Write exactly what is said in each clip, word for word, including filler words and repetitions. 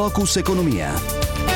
Focus Economia.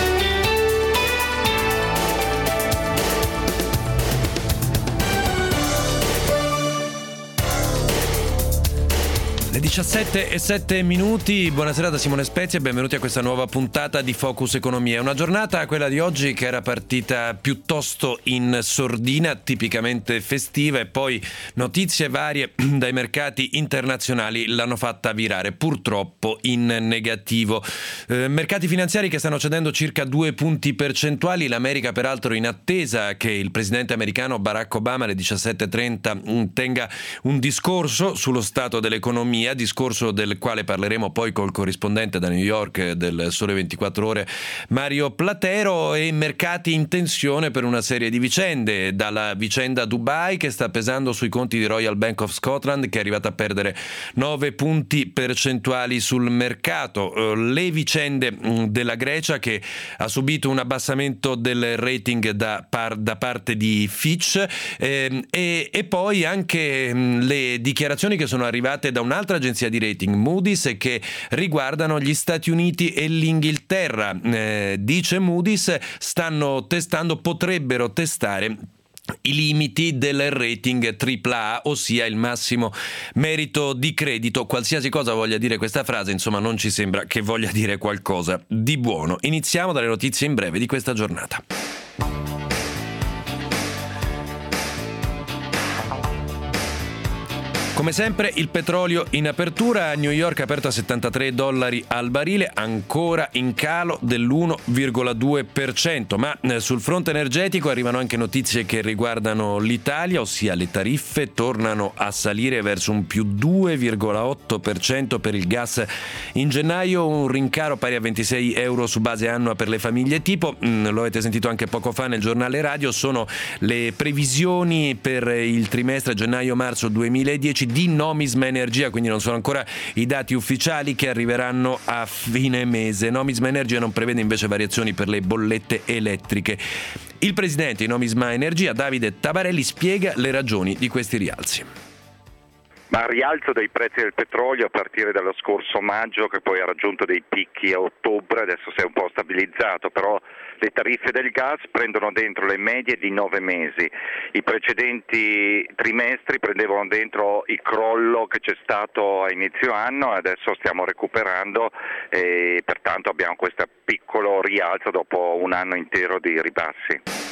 Le diciassette e sette minuti, buonasera da Simone Spezia e benvenuti a questa nuova puntata di Focus Economia. Una giornata, quella di oggi, che era partita piuttosto in sordina, tipicamente festiva, e poi notizie varie dai mercati internazionali l'hanno fatta virare, purtroppo in negativo. Eh, mercati finanziari che stanno cedendo circa due punti percentuali, l'America peraltro in attesa che il presidente americano Barack Obama alle diciassette e trenta tenga un discorso sullo stato dell'economia, discorso del quale parleremo poi col corrispondente da New York del Sole ventiquattro Ore Mario Platero. E mercati in tensione per una serie di vicende, dalla vicenda Dubai che sta pesando sui conti di Royal Bank of Scotland, che è arrivata a perdere nove punti percentuali sul mercato, le vicende della Grecia che ha subito un abbassamento del rating da, par, da parte di Fitch, eh, e, e poi anche le dichiarazioni che sono arrivate da un'altra agenzia di rating, Moody's, e che riguardano gli Stati Uniti e l'Inghilterra. Eh, dice Moody's, stanno testando, potrebbero testare i limiti del rating tripla A, ossia il massimo merito di credito. Qualsiasi cosa voglia dire questa frase, insomma, non ci sembra che voglia dire qualcosa di buono. Iniziamo dalle notizie in breve di questa giornata. Come sempre il petrolio in apertura, a New York aperto a settantatré dollari al barile, ancora in calo dell'uno virgola due per cento, ma sul fronte energetico arrivano anche notizie che riguardano l'Italia, ossia le tariffe tornano a salire verso un più due virgola otto per cento per il gas in gennaio, un rincaro pari a ventisei euro su base annua per le famiglie tipo. Lo avete sentito anche poco fa nel giornale radio, sono le previsioni per il trimestre gennaio-marzo duemiladieci di Nomisma Energia, quindi non sono ancora i dati ufficiali che arriveranno a fine mese. Nomisma Energia non prevede invece variazioni per le bollette elettriche. Il presidente di Nomisma Energia, Davide Tabarelli, spiega le ragioni di questi rialzi. Ma il rialzo dei prezzi del petrolio a partire dallo scorso maggio, che poi ha raggiunto dei picchi a ottobre, adesso si è un po' stabilizzato, però le tariffe del gas prendono dentro le medie di nove mesi. I precedenti trimestri prendevano dentro il crollo che c'è stato a inizio anno e adesso stiamo recuperando e pertanto abbiamo questo piccolo rialzo dopo un anno intero di ribassi.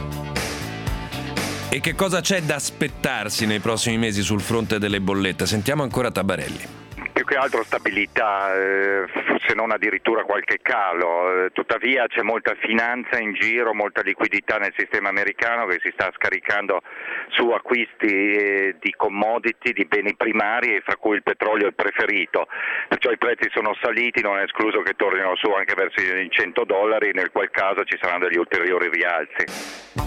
E che cosa c'è da aspettarsi nei prossimi mesi sul fronte delle bollette? Sentiamo ancora Tabarelli. Più che altro stabilità, eh, se non addirittura qualche calo. Eh, tuttavia c'è molta finanza in giro, molta liquidità nel sistema americano che si sta scaricando su acquisti eh, di commodity, di beni primari, fra cui il petrolio è il preferito. Perciò i prezzi sono saliti, non è escluso che tornino su anche verso i cento dollari, nel qual caso ci saranno degli ulteriori rialzi.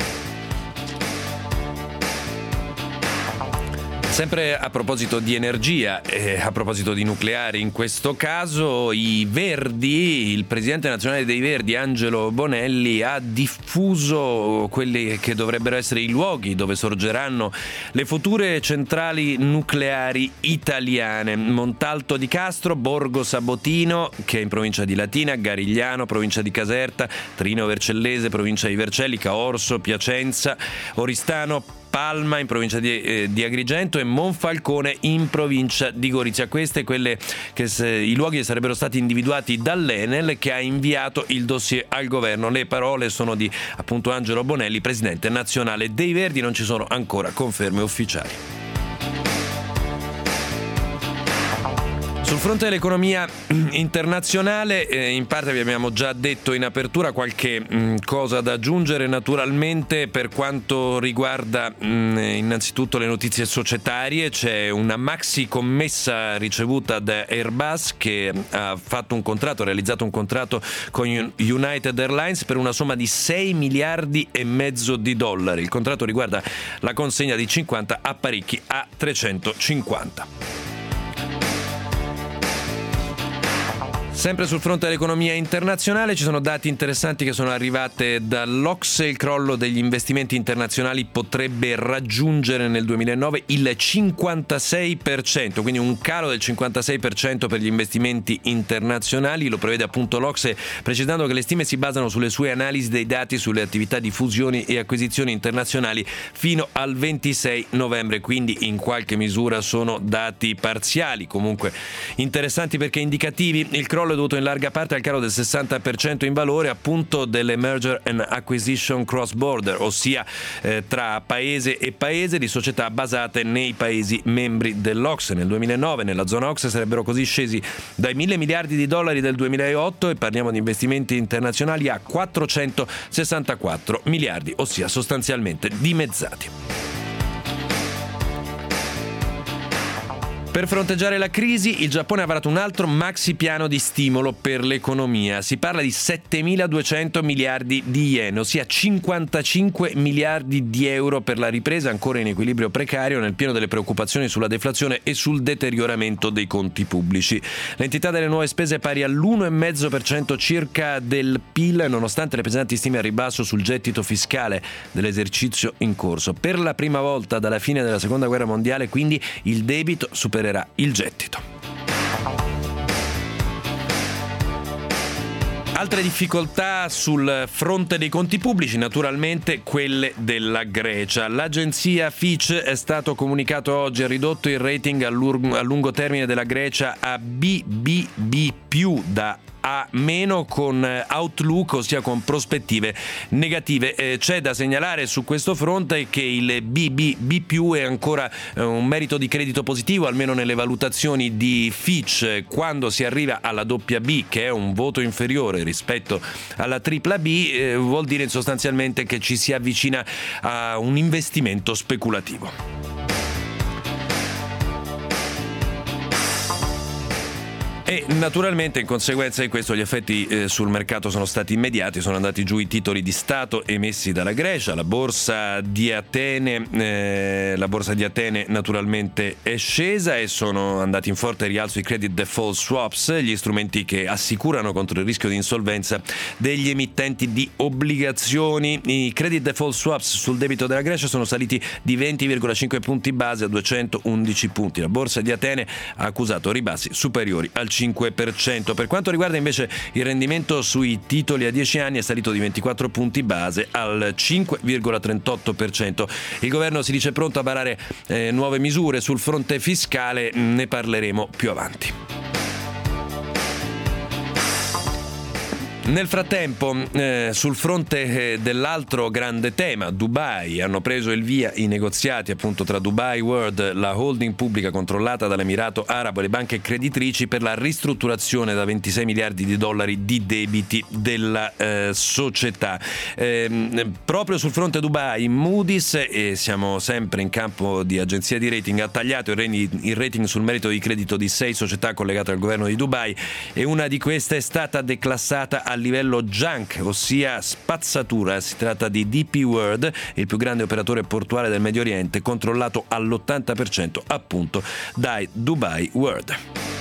Sempre a proposito di energia e a proposito di nucleare in questo caso, i Verdi, il presidente nazionale dei Verdi Angelo Bonelli ha diffuso quelli che dovrebbero essere i luoghi dove sorgeranno le future centrali nucleari italiane: Montalto di Castro, Borgo Sabotino, che è in provincia di Latina, Garigliano, provincia di Caserta, Trino Vercellese, provincia di Vercelli, Caorso, Piacenza, Oristano, Palma in provincia di, eh, di Agrigento e Monfalcone in provincia di Gorizia. Queste quelle che se, i luoghi che sarebbero stati individuati dall'Enel, che ha inviato il dossier al governo. Le parole sono di appunto Angelo Bonelli, presidente nazionale dei Verdi. Non ci sono ancora conferme ufficiali. Sul fronte dell'economia internazionale, eh, in parte vi abbiamo già detto in apertura, qualche mh, cosa da aggiungere naturalmente per quanto riguarda mh, innanzitutto le notizie societarie. C'è una maxi commessa ricevuta da Airbus, che ha fatto un contratto, ha realizzato un contratto con United Airlines per una somma di sei miliardi e mezzo di dollari. Il contratto riguarda la consegna di cinquanta apparecchi A trecentocinquanta. Sempre sul fronte dell'economia internazionale ci sono dati interessanti che sono arrivate dall'Ocse. Il crollo degli investimenti internazionali potrebbe raggiungere nel duemilanove il cinquantasei per cento, quindi un calo del cinquantasei per cento per gli investimenti internazionali. Lo prevede appunto l'Ocse, precisando che le stime si basano sulle sue analisi dei dati sulle attività di fusioni e acquisizioni internazionali fino al ventisei novembre, quindi in qualche misura sono dati parziali, comunque interessanti perché indicativi. Il crollo è dovuto in larga parte al calo del sessanta per cento in valore appunto delle merger and acquisition cross border, ossia eh, tra paese e paese di società basate nei paesi membri dell'Ocse. Nel duemilanove nella zona Ocse sarebbero così scesi dai mille miliardi di dollari del duemilaotto, e parliamo di investimenti internazionali, a quattrocentosessantaquattro miliardi, ossia sostanzialmente dimezzati. Per fronteggiare la crisi, il Giappone ha varato un altro maxi piano di stimolo per l'economia. Si parla di settemiladuecento miliardi di yen, ossia cinquantacinque miliardi di euro per la ripresa ancora in equilibrio precario nel pieno delle preoccupazioni sulla deflazione e sul deterioramento dei conti pubblici. L'entità delle nuove spese è pari all'uno virgola cinque per cento circa del P I L, nonostante le pesanti stime a ribasso sul gettito fiscale dell'esercizio in corso. Per la prima volta dalla fine della Seconda Guerra Mondiale, quindi, il debito supera il gettito. Altre difficoltà sul fronte dei conti pubblici, naturalmente quelle della Grecia. L'agenzia Fitch è stato comunicato oggi, ha ridotto il rating a lungo termine della Grecia a B B B più da A meno, con outlook, ossia con prospettive negative. Eh, c'è da segnalare su questo fronte che il B B B più è ancora eh, un merito di credito positivo, almeno nelle valutazioni di Fitch. Quando si arriva alla doppia B, che è un voto inferiore rispetto alla tripla B, eh, vuol dire sostanzialmente che ci si avvicina a un investimento speculativo. E naturalmente, in conseguenza di questo, gli effetti eh, sul mercato sono stati immediati. Sono andati giù i titoli di Stato emessi dalla Grecia. La borsa di Atene eh, la borsa di Atene naturalmente è scesa, e sono andati in forte rialzo i credit default swaps, gli strumenti che assicurano contro il rischio di insolvenza degli emittenti di obbligazioni. I credit default swaps sul debito della Grecia sono saliti di venti virgola cinque punti base a duecentoundici punti. La borsa di Atene ha accusato ribassi superiori al cinque per cento. Per quanto riguarda invece il rendimento sui titoli a dieci anni, è salito di ventiquattro punti base al cinque virgola trentotto per cento. Il governo si dice pronto a varare eh, nuove misure sul fronte fiscale, ne parleremo più avanti. Nel frattempo, eh, sul fronte eh, dell'altro grande tema, Dubai, hanno preso il via i negoziati appunto tra Dubai World, la holding pubblica controllata dall'Emirato Arabo, e le banche creditrici per la ristrutturazione da ventisei miliardi di dollari di debiti della eh, società. Eh, proprio sul fronte Dubai, Moody's, e siamo sempre in campo di agenzia di rating, ha tagliato il rating, il rating sul merito di credito di sei società collegate al governo di Dubai, e una di queste è stata declassata a livello junk, ossia spazzatura. Si tratta di D P World, il più grande operatore portuale del Medio Oriente, controllato all'ottanta per cento appunto dai Dubai World.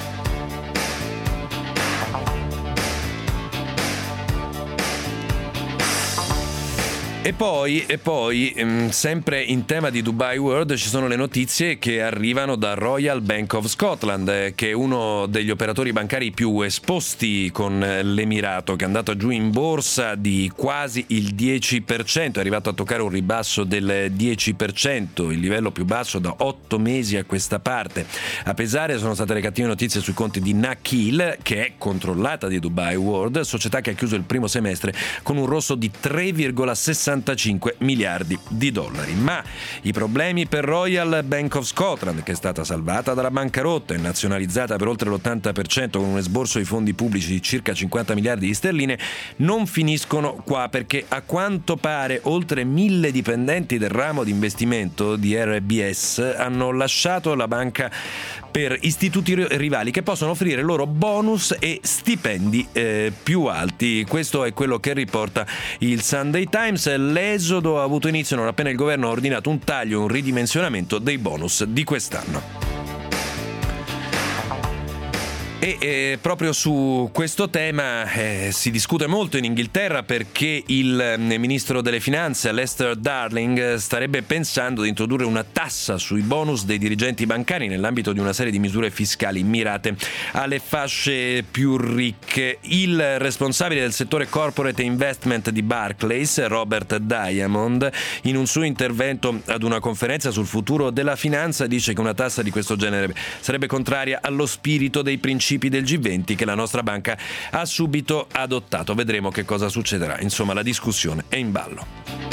E poi, e poi ehm, sempre in tema di Dubai World, ci sono le notizie che arrivano da Royal Bank of Scotland, eh, che è uno degli operatori bancari più esposti con l'Emirato, che è andato giù in borsa di quasi il dieci per cento, è arrivato a toccare un ribasso del dieci per cento, il livello più basso da otto mesi a questa parte. A pesare sono state le cattive notizie sui conti di Nakheel, che è controllata di Dubai World, società che ha chiuso il primo semestre con un rosso di tre virgola sessantacinque miliardi di dollari. Ma i problemi per Royal Bank of Scotland, che è stata salvata dalla bancarotta e nazionalizzata per oltre l'ottanta per cento con un esborso di fondi pubblici di circa cinquanta miliardi di sterline, non finiscono qua, perché a quanto pare oltre mille dipendenti del ramo di investimento di R B S hanno lasciato la banca per istituti rivali che possono offrire loro bonus e stipendi eh, più alti. Questo è quello che riporta il Sunday Times. L'esodo ha avuto inizio non appena il governo ha ordinato un taglio e un ridimensionamento dei bonus di quest'anno. E eh, proprio su questo tema eh, si discute molto in Inghilterra, perché il eh, ministro delle finanze Alastair Darling starebbe pensando di introdurre una tassa sui bonus dei dirigenti bancari nell'ambito di una serie di misure fiscali mirate alle fasce più ricche. Il responsabile del settore corporate investment di Barclays, Robert Diamond, in un suo intervento ad una conferenza sul futuro della finanza dice che una tassa di questo genere sarebbe contraria allo spirito dei principi del G venti che la nostra banca ha subito adottato. Vedremo che cosa succederà. Insomma, la discussione è in ballo.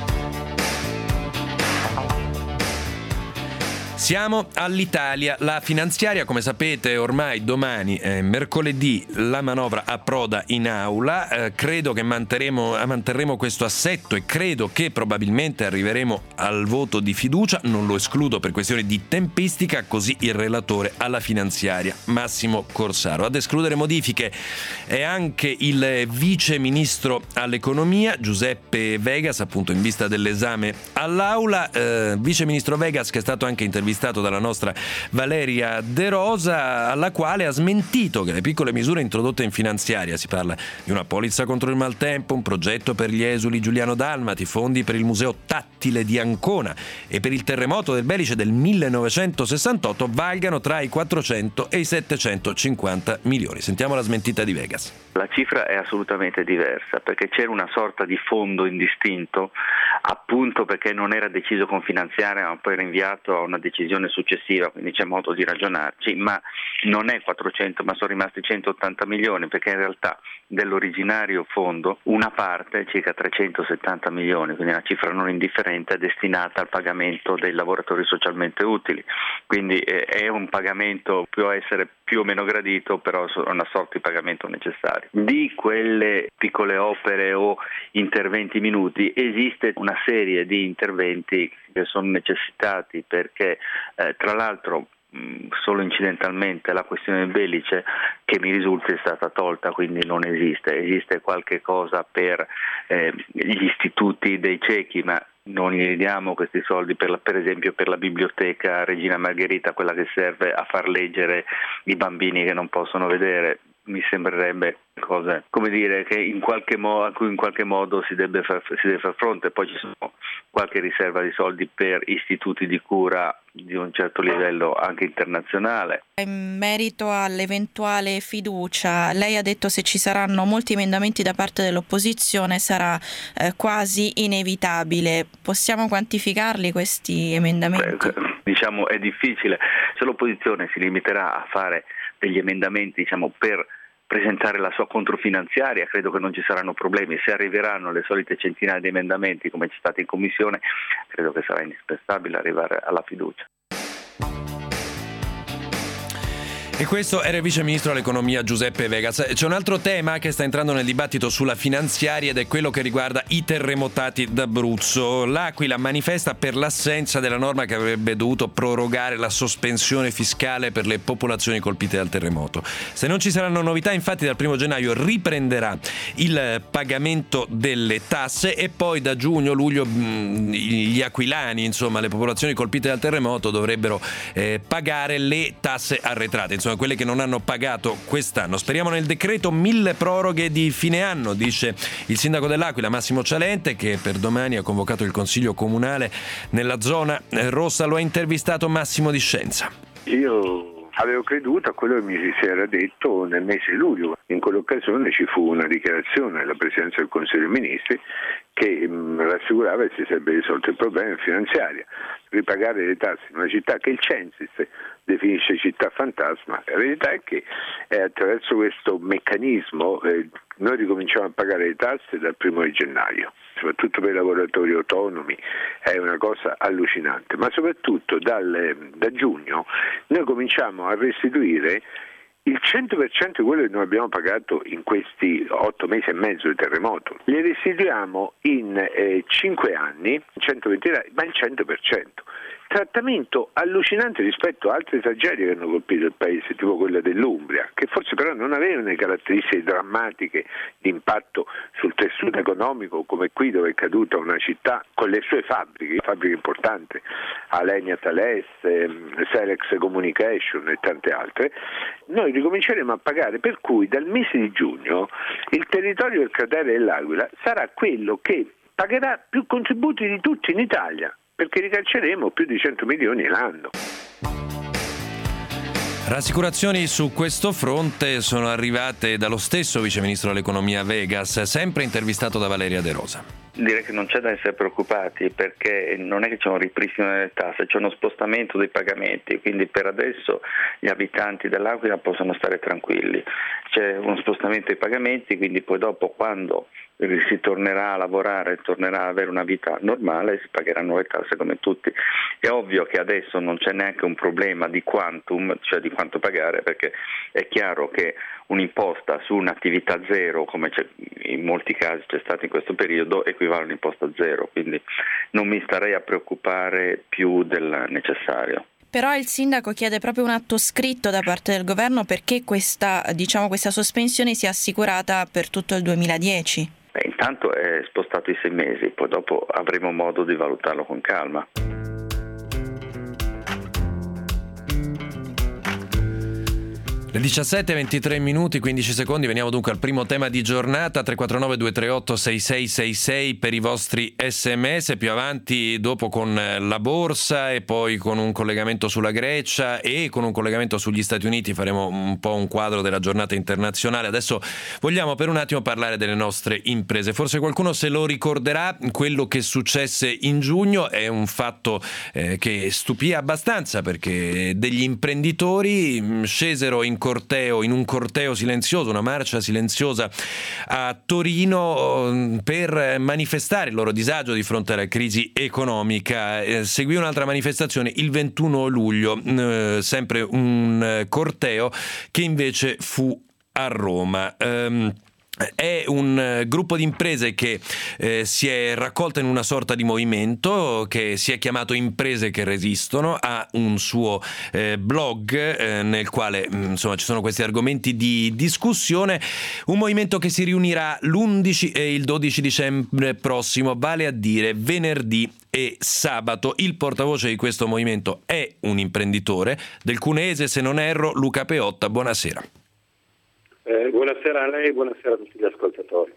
Siamo all'Italia. La finanziaria, come sapete, ormai domani, eh, mercoledì, la manovra approda in aula. Eh, credo che manterremo, manterremo questo assetto e credo che probabilmente arriveremo al voto di fiducia. Non lo escludo per questioni di tempistica, così il relatore alla finanziaria, Massimo Corsaro. Ad escludere modifiche è anche il vice ministro all'economia, Giuseppe Vegas, appunto in vista dell'esame all'aula. Eh, vice ministro Vegas, che è stato anche intervistato dalla nostra Valeria De Rosa, alla quale ha smentito che le piccole misure introdotte in finanziaria, si parla di una polizza contro il maltempo, un progetto per gli esuli Giuliano Dalmati, fondi per il museo tattile di Ancona e per il terremoto del Belice del millenovecentosessantotto, valgano tra i quattrocento e i settecentocinquanta milioni. Sentiamo la smentita di Vegas. La cifra è assolutamente diversa, perché c'era una sorta di fondo indistinto, appunto perché non era deciso con finanziaria, ma poi rinviato a una decisione successiva, quindi c'è modo di ragionarci, ma non è quattrocento, ma sono rimasti centottanta milioni, perché in realtà dell'originario fondo una parte, circa trecentosettanta milioni, quindi una cifra non indifferente, è destinata al pagamento dei lavoratori socialmente utili, quindi eh, è un pagamento, può essere più o meno gradito, però è una sorta di pagamento necessario. Di quelle piccole opere o interventi minuti esiste una serie di interventi che sono necessitati perché eh, tra l'altro mh, solo incidentalmente la questione del Belice, che mi risulta, è stata tolta, quindi non esiste. Esiste qualche cosa per eh, gli istituti dei ciechi, ma non gli diamo questi soldi per, la, per esempio per la biblioteca Regina Margherita, quella che serve a far leggere i bambini che non possono vedere. Mi sembrerebbe cose, come dire, che in qualche modo, a cui in qualche modo si deve far, si deve far fronte. Poi ci sono qualche riserva di soldi per istituti di cura di un certo livello anche internazionale. In merito all'eventuale fiducia, lei ha detto se ci saranno molti emendamenti da parte dell'opposizione sarà eh, quasi inevitabile. Possiamo quantificarli questi emendamenti? Beh, diciamo è difficile. Se l'opposizione si limiterà a fare degli emendamenti, diciamo, per presentare la sua controfinanziaria, credo che non ci saranno problemi. Se arriveranno le solite centinaia di emendamenti come c'è stato in commissione, credo che sarà indispensabile arrivare alla fiducia. E questo era il vice ministro all'economia Giuseppe Vegas. C'è un altro tema che sta entrando nel dibattito sulla finanziaria ed è quello che riguarda i terremotati d'Abruzzo. L'Aquila manifesta per l'assenza della norma che avrebbe dovuto prorogare la sospensione fiscale per le popolazioni colpite dal terremoto. Se non ci saranno novità, infatti, dal primo gennaio riprenderà il pagamento delle tasse e poi da giugno-luglio gli aquilani, insomma le popolazioni colpite dal terremoto, dovrebbero eh, pagare le tasse arretrate, insomma quelle che non hanno pagato quest'anno. Speriamo nel decreto mille proroghe di fine anno, dice il sindaco dell'Aquila Massimo Cialente, che per domani ha convocato il consiglio comunale nella zona rossa. Lo ha intervistato Massimo Di Scienza. Io avevo creduto a quello che mi si era detto nel mese di luglio. In quell'occasione ci fu una dichiarazione della Presidenza del Consiglio dei Ministri che mh, rassicurava che si sarebbe risolto il problema finanziario. Ripagare le tasse in una città che il Censis definisce città fantasma. La verità è che eh, attraverso questo meccanismo eh, noi ricominciamo a pagare le tasse dal primo di gennaio, soprattutto per i lavoratori autonomi, è una cosa allucinante, ma soprattutto dal, da giugno noi cominciamo a restituire il cento per cento di quello che noi abbiamo pagato in questi otto mesi e mezzo di terremoto. Le restituiamo in eh, cinque anni, centoventi, ma il cento per cento. trattamento allucinante rispetto a altre tragedie che hanno colpito il paese, tipo quella dell'Umbria, che forse però non avevano le caratteristiche drammatiche di impatto sul tessuto economico come qui, dove è caduta una città con le sue fabbriche, fabbriche importanti, Alenia Thales, Selex Communication e tante altre. Noi ricominceremo a pagare, per cui dal mese di giugno il territorio del cratere dell'Aquila sarà quello che pagherà più contributi di tutti in Italia, perché ricalceremo più di cento milioni l'anno. Rassicurazioni su questo fronte sono arrivate dallo stesso viceministro dell'economia Vegas, sempre intervistato da Valeria De Rosa. Direi che non c'è da essere preoccupati, perché non è che c'è un ripristino delle tasse, c'è uno spostamento dei pagamenti, quindi per adesso gli abitanti dell'Aquila possono stare tranquilli. C'è uno spostamento dei pagamenti, quindi poi dopo, quando si tornerà a lavorare, tornerà ad avere una vita normale, si pagheranno le tasse come tutti. È ovvio che adesso non c'è neanche un problema di quantum, cioè di quanto pagare, perché è chiaro che un'imposta su un'attività zero, come c'è, in molti casi c'è stato in questo periodo, equivale a un'imposta zero, quindi non mi starei a preoccupare più del necessario. Però il sindaco chiede proprio un atto scritto da parte del governo perché questa, diciamo, questa sospensione sia assicurata per tutto il duemiladieci. Beh, intanto è spostato i sei mesi, poi dopo avremo modo di valutarlo con calma. Le diciassette e ventitré minuti, quindici secondi, veniamo dunque al primo tema di giornata, tre quattro nove due tre otto sei sei sei sei per i vostri sms, più avanti dopo con la borsa e poi con un collegamento sulla Grecia e con un collegamento sugli Stati Uniti faremo un po' un quadro della giornata internazionale. Adesso vogliamo per un attimo parlare delle nostre imprese, forse qualcuno se lo ricorderà, quello che successe in giugno è un fatto eh, che stupì abbastanza, perché degli imprenditori mh, scesero in corteo, in un corteo silenzioso, una marcia silenziosa a Torino per manifestare il loro disagio di fronte alla crisi economica. Eh, seguì un'altra manifestazione il ventuno luglio, eh, sempre un corteo che invece fu a Roma. Um, È un gruppo di imprese che eh, si è raccolto in una sorta di movimento che si è chiamato Imprese che Resistono, ha un suo eh, blog eh, nel quale insomma ci sono questi argomenti di discussione, un movimento che si riunirà l'undici e il dodici dicembre prossimo, vale a dire venerdì e sabato. Il portavoce di questo movimento è un imprenditore del Cuneese, se non erro, Luca Peotta. Buonasera. Eh, buonasera a lei e buonasera a tutti gli ascoltatori.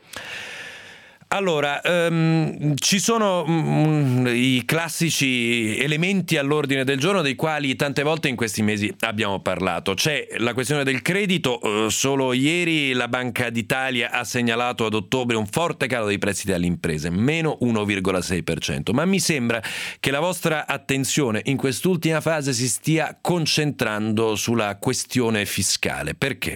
Allora, um, ci sono um, i classici elementi all'ordine del giorno dei quali tante volte in questi mesi abbiamo parlato. C'è la questione del credito, uh, solo ieri la Banca d'Italia ha segnalato ad ottobre un forte calo dei prestiti alle imprese, meno uno virgola sei per cento, ma mi sembra che la vostra attenzione in quest'ultima fase si stia concentrando sulla questione fiscale. Perché?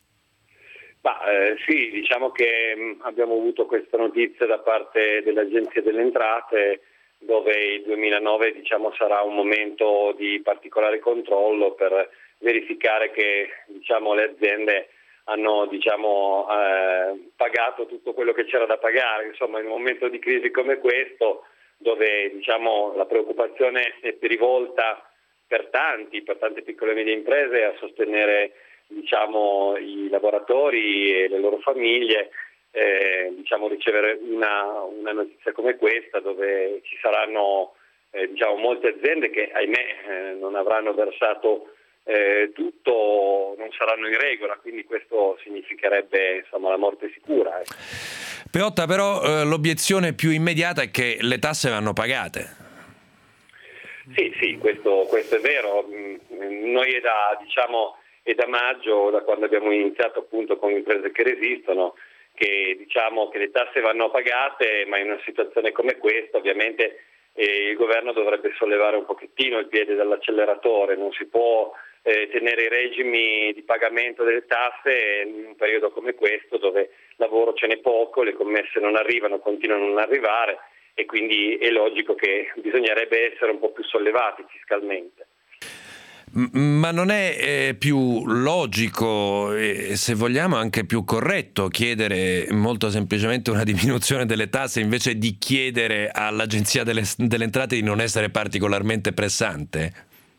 Ma, eh, sì, diciamo che mh, abbiamo avuto questa notizia da parte dell'Agenzia delle Entrate, dove il duemilanove diciamo, sarà un momento di particolare controllo per verificare che diciamo, le aziende hanno diciamo, eh, pagato tutto quello che c'era da pagare. Insomma, in un momento di crisi come questo, dove diciamo, la preoccupazione è rivolta per tanti, per tante piccole e medie imprese a sostenere diciamo i lavoratori e le loro famiglie, eh, diciamo ricevere una, una notizia come questa, dove ci saranno eh, diciamo molte aziende che ahimè eh, non avranno versato eh, tutto, non saranno in regola, quindi questo significherebbe insomma la morte sicura. Eh. Peotta, però eh, l'obiezione più immediata è che le tasse vanno pagate. Sì, sì, questo, questo è vero. Noi è da diciamo e da maggio, da quando abbiamo iniziato appunto con Imprese che Resistono, che diciamo che le tasse vanno pagate, ma in una situazione come questa ovviamente eh, il governo dovrebbe sollevare un pochettino il piede dall'acceleratore, non si può eh, tenere i regimi di pagamento delle tasse in un periodo come questo dove lavoro ce n'è poco, le commesse non arrivano, continuano a non arrivare e quindi è logico che bisognerebbe essere un po' più sollevati fiscalmente. Ma non è eh, più logico e, se vogliamo, anche più corretto chiedere molto semplicemente una diminuzione delle tasse invece di chiedere all'Agenzia delle, delle Entrate di non essere particolarmente pressante?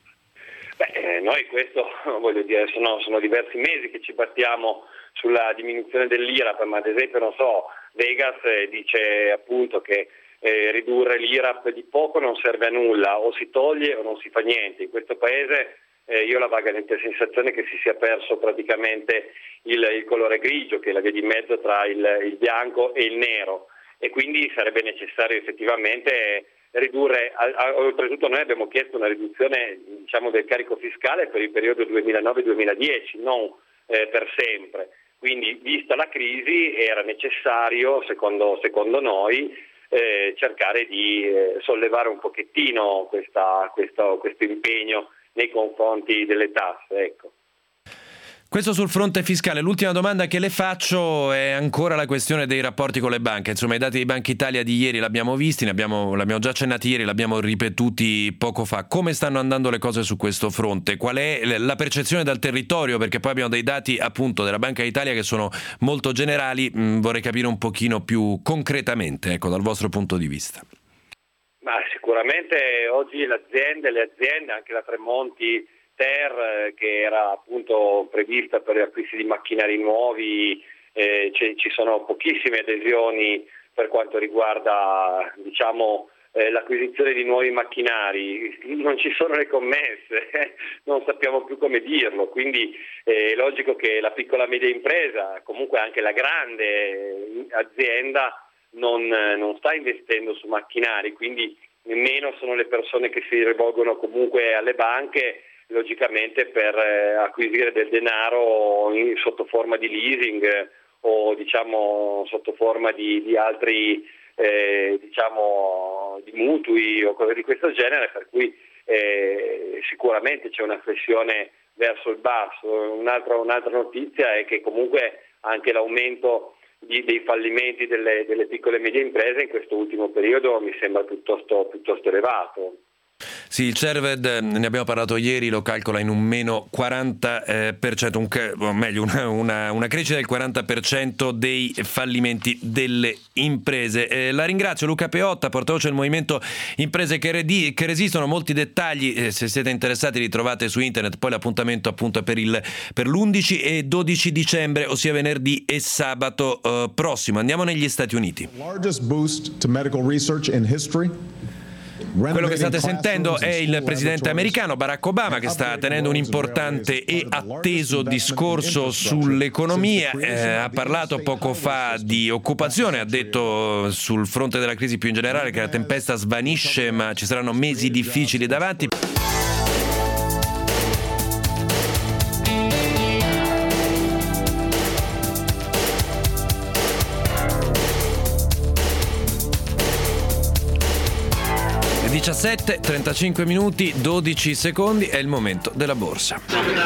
Beh, noi questo, voglio dire, sono, sono diversi mesi che ci battiamo sulla diminuzione dell'I R A P, ma ad esempio, non so, Vegas eh, dice appunto che eh, ridurre l'I R A P di poco non serve a nulla, o si toglie o non si fa niente. In questo paese eh, io ho la vaga sensazione che si sia perso praticamente il, il colore grigio, che è la via di mezzo tra il, il bianco e il nero, e quindi sarebbe necessario effettivamente ridurre. Oltretutto noi abbiamo chiesto una riduzione, diciamo, del carico fiscale per il periodo duemilanove duemiladieci, non eh, per sempre. Quindi, vista la crisi, era necessario, secondo, secondo noi, eh, cercare di eh, sollevare un pochettino questa, questo, questo impegno nei confronti delle tasse, ecco. Questo sul fronte fiscale. L'ultima domanda che le faccio è ancora la questione dei rapporti con le banche. Insomma, i dati di Banca Italia di ieri l'abbiamo visti, ne abbiamo, l'abbiamo già accennati ieri, l'abbiamo ripetuti poco fa. Come stanno andando le cose su questo fronte? Qual è la percezione dal territorio? Perché poi abbiamo dei dati appunto della Banca Italia che sono molto generali. Mm, vorrei capire un pochino più concretamente, ecco, dal vostro punto di vista. Ma sicuramente oggi le aziende, le aziende, anche la Tremonti Ter, che era appunto prevista per gli acquisti di macchinari nuovi, eh, ci sono pochissime adesioni per quanto riguarda, diciamo, eh, l'acquisizione di nuovi macchinari. Non ci sono le commesse, eh, non sappiamo più come dirlo, quindi eh, è logico che la piccola e media impresa, comunque anche la grande azienda, non, non sta investendo su macchinari, quindi nemmeno sono le persone che si rivolgono comunque alle banche logicamente per eh, acquisire del denaro in, sotto forma di leasing eh, o diciamo sotto forma di, di altri eh, diciamo di mutui o cose di questo genere, per cui eh, sicuramente c'è una flessione verso il basso. Un'altra, un'altra notizia è che comunque anche l'aumento di, dei fallimenti delle, delle piccole e medie imprese in questo ultimo periodo mi sembra piuttosto, piuttosto elevato. Sì, il Cerved, ne abbiamo parlato ieri, lo calcola in un meno quaranta per cento, un, o meglio una, una, una crescita del quaranta per cento dei fallimenti delle imprese. Eh, la ringrazio, Luca Peotta, portavoce del Movimento Imprese che, redi, che Resistono. Molti dettagli, eh, se siete interessati, li trovate su internet. Poi l'appuntamento appunto per, il, per l'undici e dodici dicembre, ossia venerdì e sabato eh, prossimo. Andiamo negli Stati Uniti. Largest boost to medical research in history. Quello che state sentendo è il presidente americano Barack Obama, che sta tenendo un importante e atteso discorso sull'economia. Eh, ha parlato poco fa di occupazione, ha detto sul fronte della crisi più in generale che la tempesta svanisce, ma ci saranno mesi difficili davanti. diciassette, trentacinque minuti, dodici secondi, è il momento della borsa.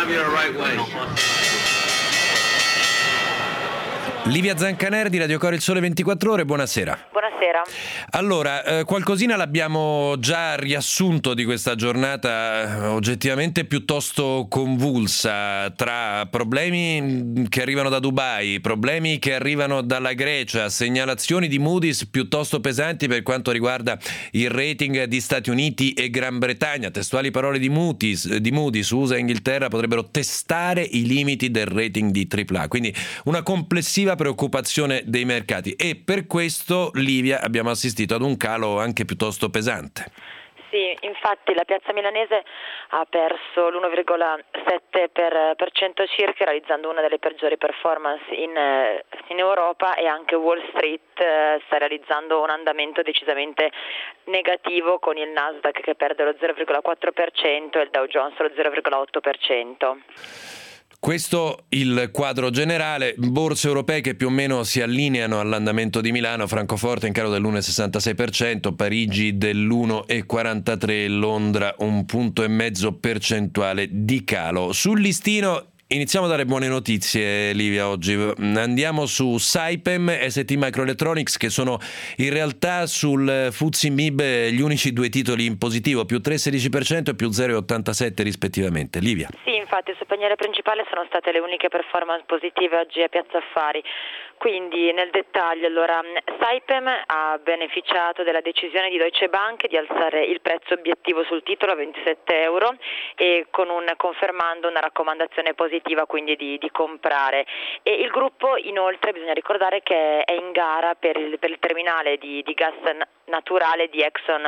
Livia Zancaner di Radio Cora Il Sole ventiquattro Ore, buonasera. Buonasera. Allora, eh, qualcosina l'abbiamo già riassunto di questa giornata eh, oggettivamente piuttosto convulsa, tra problemi che arrivano da Dubai, problemi che arrivano dalla Grecia, segnalazioni di Moody's piuttosto pesanti per quanto riguarda il rating di Stati Uniti e Gran Bretagna. Testuali parole di Moody's, di Moody's, U S A e Inghilterra potrebbero testare i limiti del rating di tripla A, quindi una complessiva preoccupazione dei mercati, e per questo, Livia, abbiamo assistito ad un calo anche piuttosto pesante. Sì, infatti la piazza milanese ha perso l'uno virgola sette per cento circa, realizzando una delle peggiori performance in, in Europa, e anche Wall Street eh, sta realizzando un andamento decisamente negativo, con il Nasdaq che perde lo zero virgola quattro per cento e il Dow Jones lo zero virgola otto per cento. Questo il quadro generale. Borse europee che più o meno si allineano all'andamento di Milano, Francoforte in calo dell'uno virgola sessantasei per cento, Parigi dell'uno virgola quarantatré per cento, Londra un punto e mezzo percentuale di calo. Sul listino Iniziamo dalle buone notizie, Livia, oggi. Andiamo su Saipem e S T Microelectronics, che sono in realtà sul F T S E M I B gli unici due titoli in positivo, più tre virgola sedici per cento e più zero virgola ottantasette rispettivamente. Livia. Sì, infatti sul paniere principale sono state le uniche performance positive oggi a Piazza Affari. Quindi nel dettaglio, allora, Saipem ha beneficiato della decisione di Deutsche Bank di alzare il prezzo obiettivo sul titolo a ventisette euro e con un, confermando una raccomandazione positiva, quindi di, di comprare. E il gruppo inoltre bisogna ricordare che è in gara per il, per il terminale di, di gas naturale di Exxon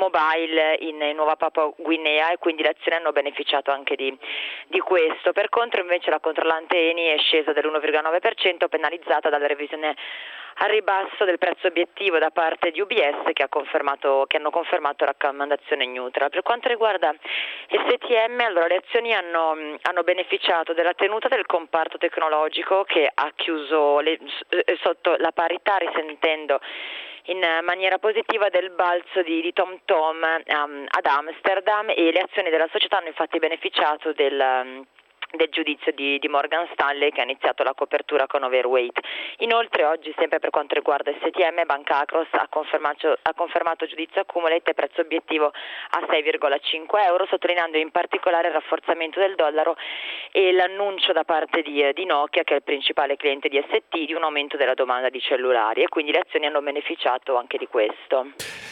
Mobil in, in Nuova Papua Guinea, e quindi le azioni hanno beneficiato anche di, di questo. Per contro invece la controllante Eni è scesa dell'uno virgola nove per cento, penalizzata dalla revisione al ribasso del prezzo obiettivo da parte di U B S, che ha confermato che hanno confermato raccomandazione neutral. Per quanto riguarda S T M, allora le azioni hanno, hanno beneficiato della tenuta del comparto tecnologico, che ha chiuso le, sotto la parità, risentendo in maniera positiva del balzo di, di TomTom um, ad Amsterdam, e le azioni della società hanno infatti beneficiato del um, del giudizio di, di Morgan Stanley, che ha iniziato la copertura con overweight. Inoltre oggi, sempre per quanto riguarda S T M, Banca Akros ha confermato, ha confermato giudizio accumulate e prezzo obiettivo a sei virgola cinque euro, sottolineando in particolare il rafforzamento del dollaro e l'annuncio da parte di, di Nokia, che è il principale cliente di S T, di un aumento della domanda di cellulari, e quindi le azioni hanno beneficiato anche di questo.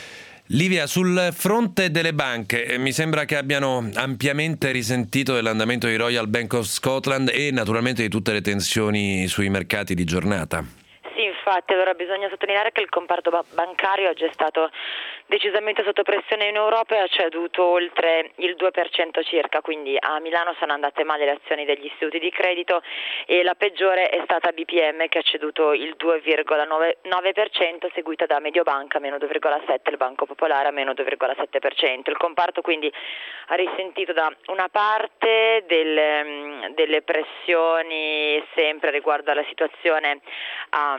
Livia, sul fronte delle banche mi sembra che abbiano ampiamente risentito dell'andamento di Royal Bank of Scotland e naturalmente di tutte le tensioni sui mercati di giornata. Sì, infatti, allora bisogna sottolineare che il comparto bancario oggi è stato decisamente sotto pressione in Europa e ha ceduto oltre il due per cento circa, quindi a Milano sono andate male le azioni degli istituti di credito e la peggiore è stata B P M, che ha ceduto il due virgola nove per cento, seguita da Mediobanca meno due virgola sette per cento, il Banco Popolare a meno due virgola sette per cento. Il comparto quindi ha risentito da una parte delle, delle pressioni sempre riguardo alla situazione a,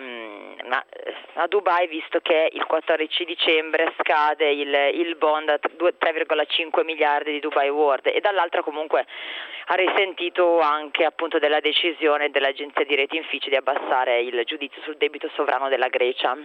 a Dubai, visto che il quattordici dicembre scade il, il bond a tre virgola cinque miliardi di Dubai World, e dall'altra comunque ha risentito anche appunto della decisione dell'agenzia di rating Fitch di abbassare il giudizio sul debito sovrano della Grecia.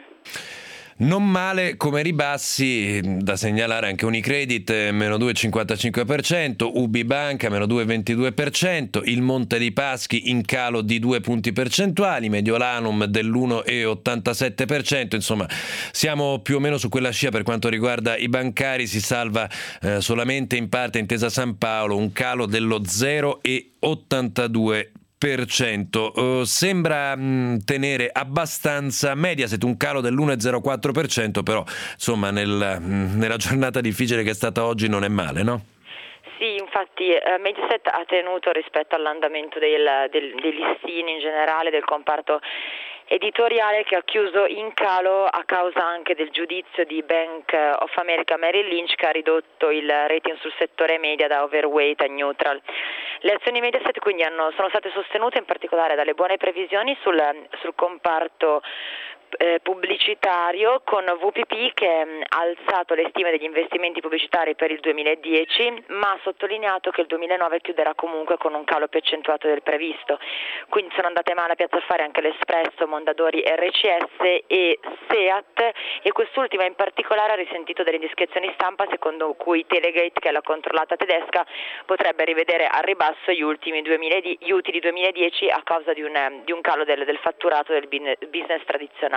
Non male come ribassi, da segnalare anche Unicredit meno due virgola cinquantacinque per cento, U B Banca meno due virgola ventidue per cento, il Monte dei Paschi in calo di due punti percentuali, Mediolanum dell'uno virgola ottantasette per cento. Insomma, siamo più o meno su quella scia per quanto riguarda i bancari. Si salva eh, solamente in parte Intesa Sanpaolo, un calo dello zero virgola ottantadue per cento. Per cento. Uh, sembra mh, tenere abbastanza. Mediaset un calo dell'uno virgola zero quattro per cento, però insomma nel, mh, nella giornata difficile che è stata oggi non è male, no? Sì, infatti eh, Mediaset ha tenuto rispetto all'andamento del, del, dei listini in generale del comparto editoriale, che ha chiuso in calo a causa anche del giudizio di Bank of America Merrill Lynch, che ha ridotto il rating sul settore media da overweight a neutral. Le azioni Mediaset quindi hanno, sono state sostenute in particolare dalle buone previsioni sul, sul comparto Eh, pubblicitario, con V P P che mh, ha alzato le stime degli investimenti pubblicitari per il duemiladieci, ma ha sottolineato che il duemilanove chiuderà comunque con un calo più accentuato del previsto. Quindi sono andate male a Piazza Affari anche l'Espresso, Mondadori, R C S e Seat, e quest'ultima in particolare ha risentito delle indiscrezioni stampa secondo cui Telegate, che è la controllata tedesca, potrebbe rivedere al ribasso gli ultimi gli utili duemiladieci a causa di un, di un calo del, del fatturato del business tradizionale.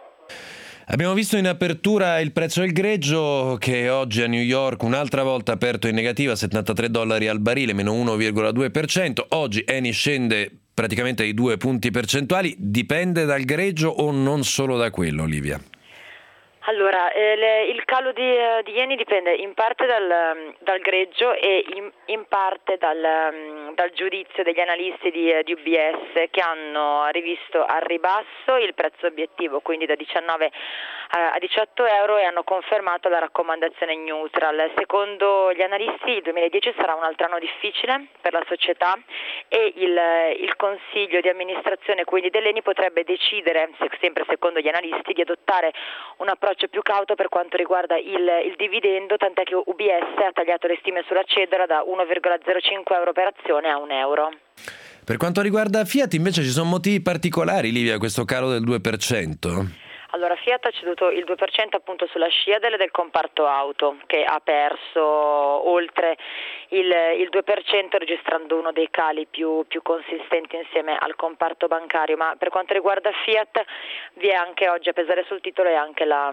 Abbiamo visto in apertura il prezzo del greggio, che oggi a New York un'altra volta aperto in negativa, settantatré dollari al barile, meno uno virgola due per cento. Oggi Eni scende praticamente di due punti percentuali. Dipende dal greggio o non solo da quello, Livia? Allora, eh, le, il calo di, uh, di Eni dipende in parte dal, dal greggio e in, in parte dal, um, dal giudizio degli analisti di, uh, di U B S, che hanno rivisto al ribasso il prezzo obiettivo, quindi da diciannove uh, a diciotto euro, e hanno confermato la raccomandazione neutral. Secondo gli analisti il duemiladieci sarà un altro anno difficile per la società, e il, il consiglio di amministrazione quindi dell'Eni potrebbe decidere, sempre secondo gli analisti, di adottare un approccio più cauto per quanto riguarda il, il dividendo, tant'è che U B S ha tagliato le stime sulla cedola da uno virgola zero cinque euro per azione a un euro. Per quanto riguarda Fiat invece ci sono motivi particolari, Livia, questo calo del due per cento? Allora, Fiat ha ceduto il due per cento appunto sulla scia delle del comparto auto, che ha perso oltre il, il due per cento, registrando uno dei cali più, più consistenti insieme al comparto bancario. Ma per quanto riguarda Fiat vi è anche oggi, a pesare sul titolo, è anche la,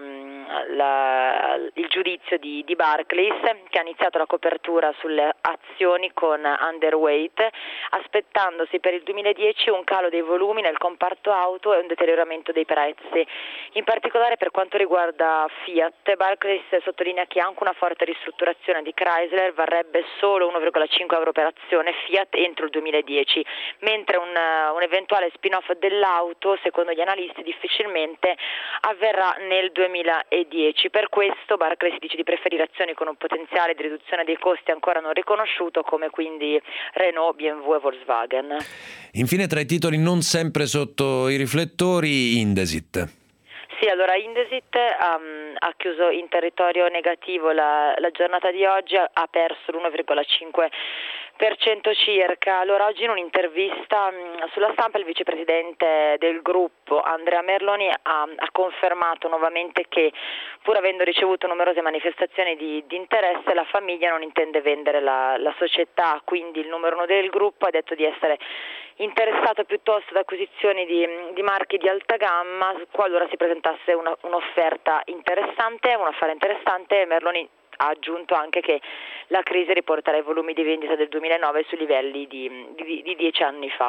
la, il giudizio di, di Barclays, che ha iniziato la copertura sulle azioni con underweight, aspettandosi per il duemiladieci un calo dei volumi nel comparto auto e un deterioramento dei prezzi. In particolare per quanto riguarda Fiat, Barclays sottolinea che anche una forte ristrutturazione di Chrysler varrebbe solo uno virgola cinque euro per azione Fiat entro il duemiladieci, mentre un, un eventuale spin-off dell'auto, secondo gli analisti, difficilmente avverrà nel duemiladieci. Per questo Barclays dice di preferire azioni con un potenziale di riduzione dei costi ancora non riconosciuto, come quindi Renault, B M W e Volkswagen. Infine, tra i titoli non sempre sotto i riflettori, Indesit. Sì, allora Indesit um, ha chiuso in territorio negativo la, la giornata di oggi, ha perso l'uno virgola cinque per cento circa. Allora oggi in un'intervista mh, sulla stampa il vicepresidente del gruppo Andrea Merloni ha, ha confermato nuovamente che, pur avendo ricevuto numerose manifestazioni di, di interesse, la famiglia non intende vendere la, la società, quindi il numero uno del gruppo ha detto di essere interessato piuttosto ad acquisizioni di, di marchi di alta gamma, qualora si presentasse una, un'offerta interessante, un affare interessante. Merloni ha aggiunto anche che la crisi riporterà i volumi di vendita del duemilanove sui livelli di, di, di dieci anni fa.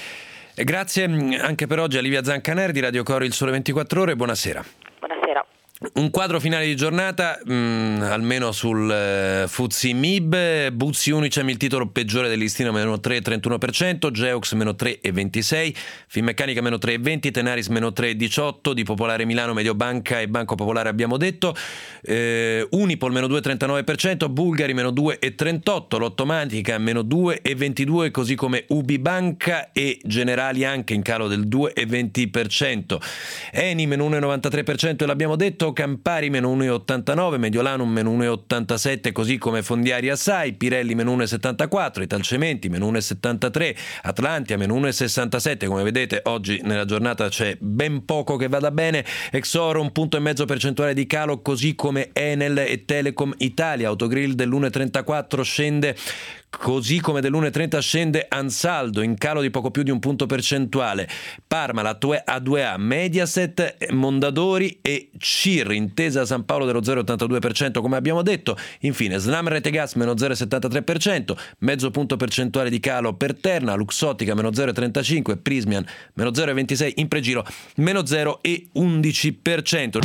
E grazie anche per oggi a Livia Zancaner di Radio Cori Il Sole ventiquattro Ore. Buonasera. Buonasera. Un quadro finale di giornata, mh, almeno sul eh, F T S E M I B. Buzzi Unicem il titolo peggiore del listino, meno tre virgola trentuno per cento, Geox meno tre virgola ventisei, Finmeccanica meno tre virgola venti, Tenaris meno tre virgola diciotto, di Popolare Milano, Mediobanca e Banco Popolare abbiamo detto, eh, Unipol meno due virgola trentanove per cento, Bulgari meno due virgola trentotto, Lottomatica meno due virgola ventidue, così come Ubibanca e Generali anche in calo del due virgola venti per cento, Eni meno uno virgola novantatré per cento e l'abbiamo detto, Campari meno uno virgola ottantanove, Mediolanum meno uno virgola ottantasette, così come Fondiari Assai, Pirelli meno uno virgola settantaquattro, Italcementi meno uno virgola settantatré, Atlantia meno uno virgola sessantasette. Come vedete oggi nella giornata c'è ben poco che vada bene. Exoro un punto e mezzo percentuale di calo, così come Enel e Telecom Italia. Autogrill dell'uno virgola trentaquattro scende, così come dell'uno virgola trenta scende Ansaldo in calo di poco più di un punto percentuale. Parmalat, A due A, Mediaset, Mondadori e C I R, Intesa San Paolo dello zero virgola ottantadue per cento come abbiamo detto. Infine Snam Rete Gas meno zero virgola settantatré per cento, mezzo punto percentuale di calo per Terna, Luxottica meno zero virgola trentacinque, Prismian meno zero virgola ventisei, in pregiro meno zero virgola undici per cento.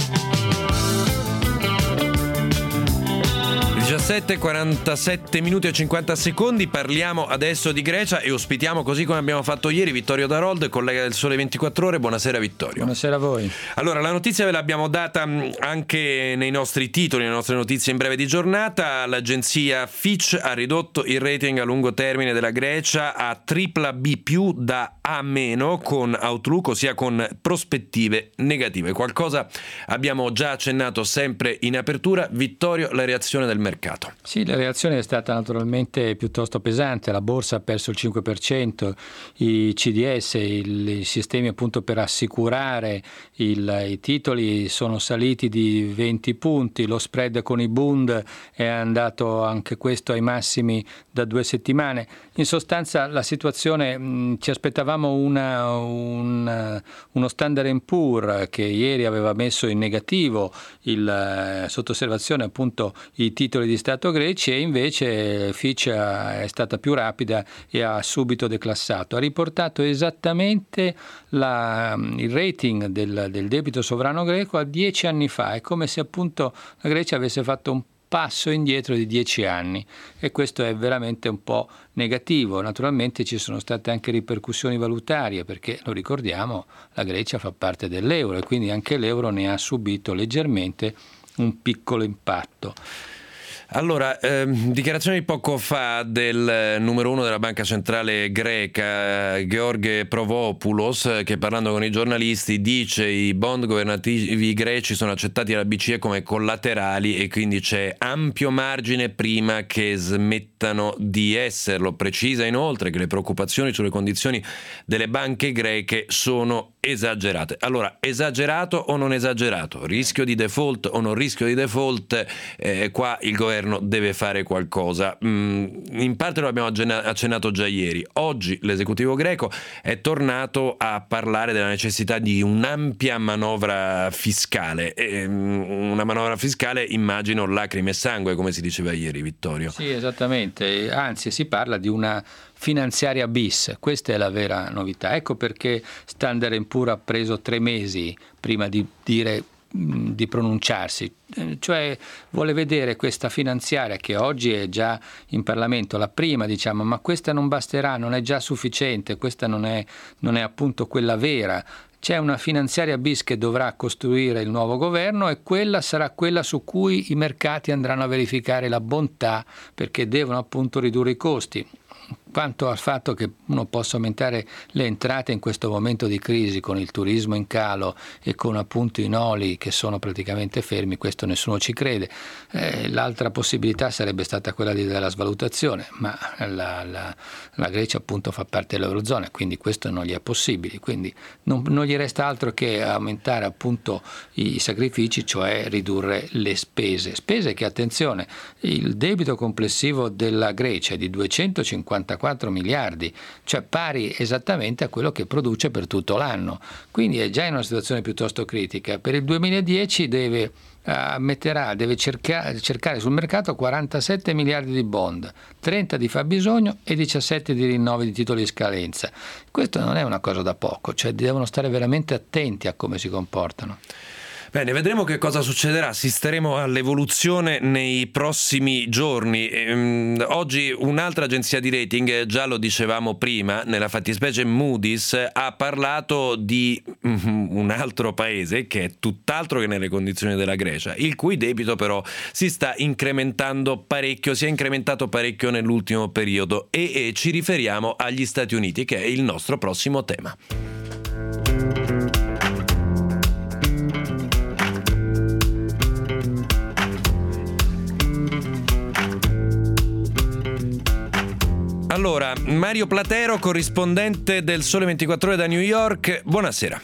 diciassette e quarantasette minuti e cinquanta secondi, parliamo adesso di Grecia e ospitiamo, così come abbiamo fatto ieri, Vittorio Darold, collega del Sole ventiquattro Ore. Buonasera Vittorio. Buonasera a voi. Allora, la notizia ve l'abbiamo data anche nei nostri titoli, nelle nostre notizie in breve di giornata. L'agenzia Fitch ha ridotto il rating a lungo termine della Grecia a tripla B più da A meno, con outlook, ossia con prospettive negative. Qualcosa abbiamo già accennato sempre in apertura. Vittorio, la reazione del mercato. Sì, la reazione è stata naturalmente piuttosto pesante. La borsa ha perso il cinque per cento, i C D S, il, i sistemi appunto per assicurare il, i titoli sono saliti di venti punti, lo spread con i Bund è andato anche questo ai massimi da due settimane. In sostanza la situazione, mh, ci aspettavamo una, un, uno Standard and Poor's che ieri aveva messo in negativo il, sotto osservazione appunto i titoli di Stato greci, e invece Fitch è stata più rapida e ha subito declassato. Ha riportato esattamente la, il rating del, del debito sovrano greco a dieci anni fa. È come se appunto la Grecia avesse fatto un passo indietro di dieci anni, e questo è veramente un po' negativo. Naturalmente ci sono state anche ripercussioni valutarie, perché lo ricordiamo, la Grecia fa parte dell'euro e quindi anche l'euro ne ha subito leggermente un piccolo impatto. Allora, ehm, dichiarazione di poco fa del numero uno della Banca Centrale Greca, George Provopoulos, che parlando con i giornalisti dice i bond governativi greci sono accettati dalla B C E come collaterali e quindi c'è ampio margine prima che smettano tentano di esserlo. Precisa inoltre che le preoccupazioni sulle condizioni delle banche greche sono esagerate. Allora, esagerato o non esagerato? Rischio di default o non rischio di default? Eh, qua il governo deve fare qualcosa. Mm, in parte lo abbiamo accennato già ieri. Oggi l'esecutivo greco è tornato a parlare della necessità di un'ampia manovra fiscale. Eh, una manovra fiscale, immagino, lacrime e sangue, come si diceva ieri, Vittorio. Sì, esattamente. Anzi, si parla di una finanziaria bis, questa è la vera novità. Ecco perché Standard and Poor's ha preso tre mesi prima di dire, di pronunciarsi, cioè vuole vedere questa finanziaria che oggi è già in Parlamento, la prima, diciamo, ma questa non basterà, non è già sufficiente, questa non è, non è appunto quella vera. C'è una finanziaria bis che dovrà costruire il nuovo governo e quella sarà quella su cui i mercati andranno a verificare la bontà, perché devono appunto ridurre i costi. Quanto al fatto che uno possa aumentare le entrate in questo momento di crisi con il turismo in calo e con appunto i noli che sono praticamente fermi, questo nessuno ci crede. Eh, l'altra possibilità sarebbe stata quella di della svalutazione, ma la, la, la Grecia appunto fa parte dell'Eurozona, quindi questo non gli è possibile, quindi non, non gli resta altro che aumentare appunto i sacrifici, cioè ridurre le spese. Spese che, attenzione, il debito complessivo della Grecia è di duecentocinquantaquattro miliardi, cioè pari esattamente a quello che produce per tutto l'anno, quindi è già in una situazione piuttosto critica. Per il duemiladieci deve, uh, metterà, deve cercare, cercare sul mercato quarantasette miliardi di bond, trenta di fabbisogno e diciassette di rinnovi di titoli di scadenza. Questo non è una cosa da poco, cioè devono stare veramente attenti a come si comportano. Bene, vedremo che cosa succederà, assisteremo all'evoluzione nei prossimi giorni. Ehm, oggi un'altra agenzia di rating, già lo dicevamo prima, nella fattispecie Moody's, ha parlato di um, un altro paese che è tutt'altro che nelle condizioni della Grecia, il cui debito però si sta incrementando parecchio, si è incrementato parecchio nell'ultimo periodo e, e ci riferiamo agli Stati Uniti, che è il nostro prossimo tema. Allora, Mario Platero, corrispondente del Sole ventiquattro Ore da New York, buonasera.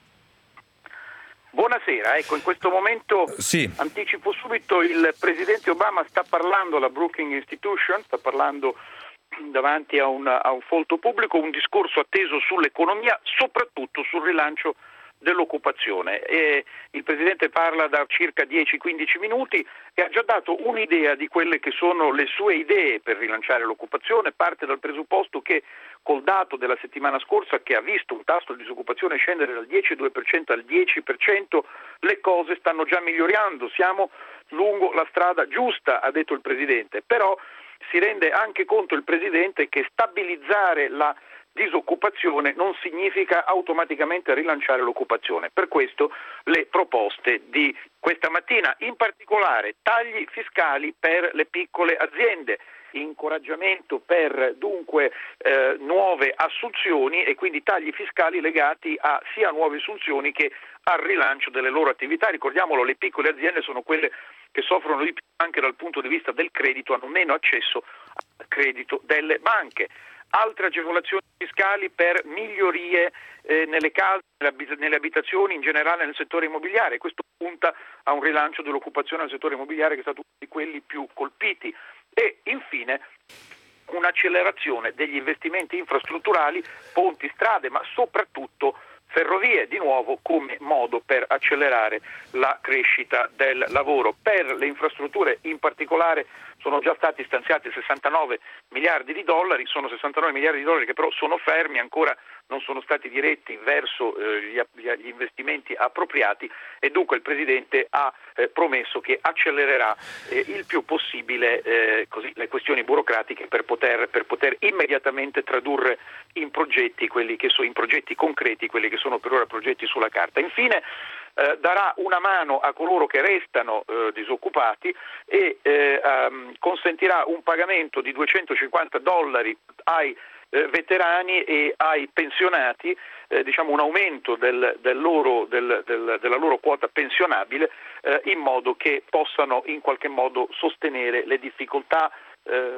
Buonasera, ecco, in questo momento sì. Anticipo subito, il presidente Obama sta parlando alla Brookings Institution, sta parlando davanti a un, a un folto pubblico, un discorso atteso sull'economia, soprattutto sul rilancio dell'occupazione. E il Presidente parla da circa dieci quindici minuti e ha già dato un'idea di quelle che sono le sue idee per rilanciare l'occupazione. Parte dal presupposto che col dato della settimana scorsa, che ha visto un tasso di disoccupazione scendere dal dieci virgola due per cento al dieci per cento, le cose stanno già migliorando, siamo lungo la strada giusta, ha detto il Presidente. Però si rende anche conto il Presidente che stabilizzare la disoccupazione non significa automaticamente rilanciare l'occupazione. Per questo le proposte di questa mattina, in particolare tagli fiscali per le piccole aziende, incoraggiamento per dunque eh, nuove assunzioni e quindi tagli fiscali legati a sia nuove assunzioni che al rilancio delle loro attività. Ricordiamolo, le piccole aziende sono quelle che soffrono di più anche dal punto di vista del credito, hanno meno accesso al credito delle banche. Altre agevolazioni fiscali per migliorie eh, nelle case, nelle abitazioni, in generale nel settore immobiliare. Questo punta a un rilancio dell'occupazione nel settore immobiliare, che è stato uno di quelli più colpiti. E infine un'accelerazione degli investimenti infrastrutturali, ponti, strade, ma soprattutto ferrovie, di nuovo come modo per accelerare la crescita del lavoro. Per le infrastrutture in particolare sono già stati stanziati sessantanove miliardi di dollari, sono sessantanove miliardi di dollari che però sono fermi, ancora non sono stati diretti verso eh, gli, gli investimenti appropriati, e dunque il Presidente ha eh, promesso che accelererà eh, il più possibile eh, così, le questioni burocratiche per poter, per poter immediatamente tradurre in progetti quelli che so, in progetti concreti quelli che sono per ora progetti sulla carta. Infine Eh, darà una mano a coloro che restano eh, disoccupati e eh, um, consentirà un pagamento di duecentocinquanta dollari ai eh, veterani e ai pensionati, eh, diciamo un aumento del, del loro, del, del, della loro quota pensionabile, eh, in modo che possano in qualche modo sostenere le difficoltà eh,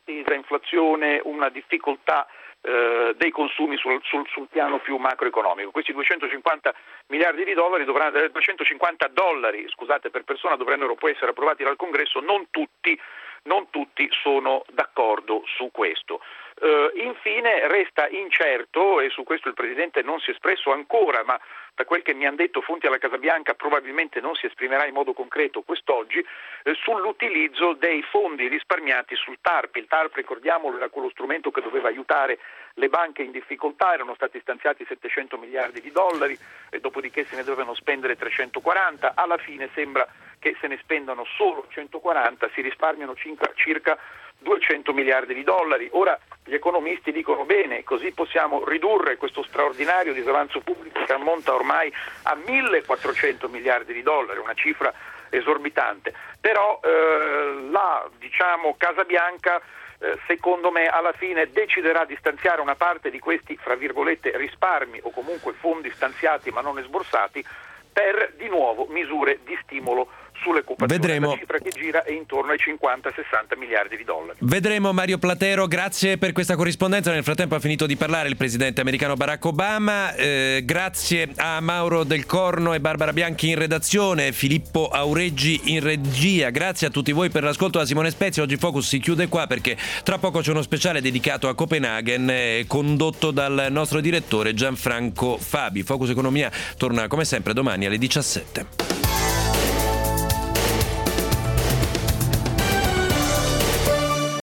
attesa inflazione, una difficoltà eh, dei consumi sul, sul, sul piano più macroeconomico. Questi duecentocinquanta miliardi di dollari dovranno, eh, duecentocinquanta dollari scusate, per persona dovrebbero poi essere approvati dal Congresso, non tutti, non tutti sono d'accordo su questo. Uh, infine resta incerto, e su questo il Presidente non si è espresso ancora, ma da quel che mi hanno detto fonti alla Casa Bianca probabilmente non si esprimerà in modo concreto quest'oggi, eh, sull'utilizzo dei fondi risparmiati sul TARP. Il TARP, ricordiamolo, era quello strumento che doveva aiutare le banche in difficoltà, erano stati stanziati settecento miliardi di dollari e dopodiché se ne dovevano spendere trecentoquaranta, alla fine sembra che se ne spendano solo centoquaranta, si risparmiano circa, circa duecento miliardi di dollari. Ora gli economisti dicono bene, così possiamo ridurre questo straordinario disavanzo pubblico che ammonta ormai a millequattrocento miliardi di dollari, una cifra esorbitante. Però eh, la diciamo Casa Bianca eh, secondo me alla fine deciderà di stanziare una parte di questi fra virgolette risparmi o comunque fondi stanziati ma non esborsati per di nuovo misure di stimolo sull'occupazione. Vedremo. La cifra che gira è intorno ai cinquanta sessanta miliardi di dollari. Vedremo. Mario Platero, grazie per questa corrispondenza. Nel frattempo ha finito di parlare il presidente americano Barack Obama. Eh, grazie a Mauro Del Corno e Barbara Bianchi in redazione, Filippo Aureggi in regia. Grazie a tutti voi per l'ascolto da Simone Spezia. Oggi Focus si chiude qua perché tra poco c'è uno speciale dedicato a Copenaghen eh, condotto dal nostro direttore Gianfranco Fabi. Focus Economia torna come sempre domani alle diciassette.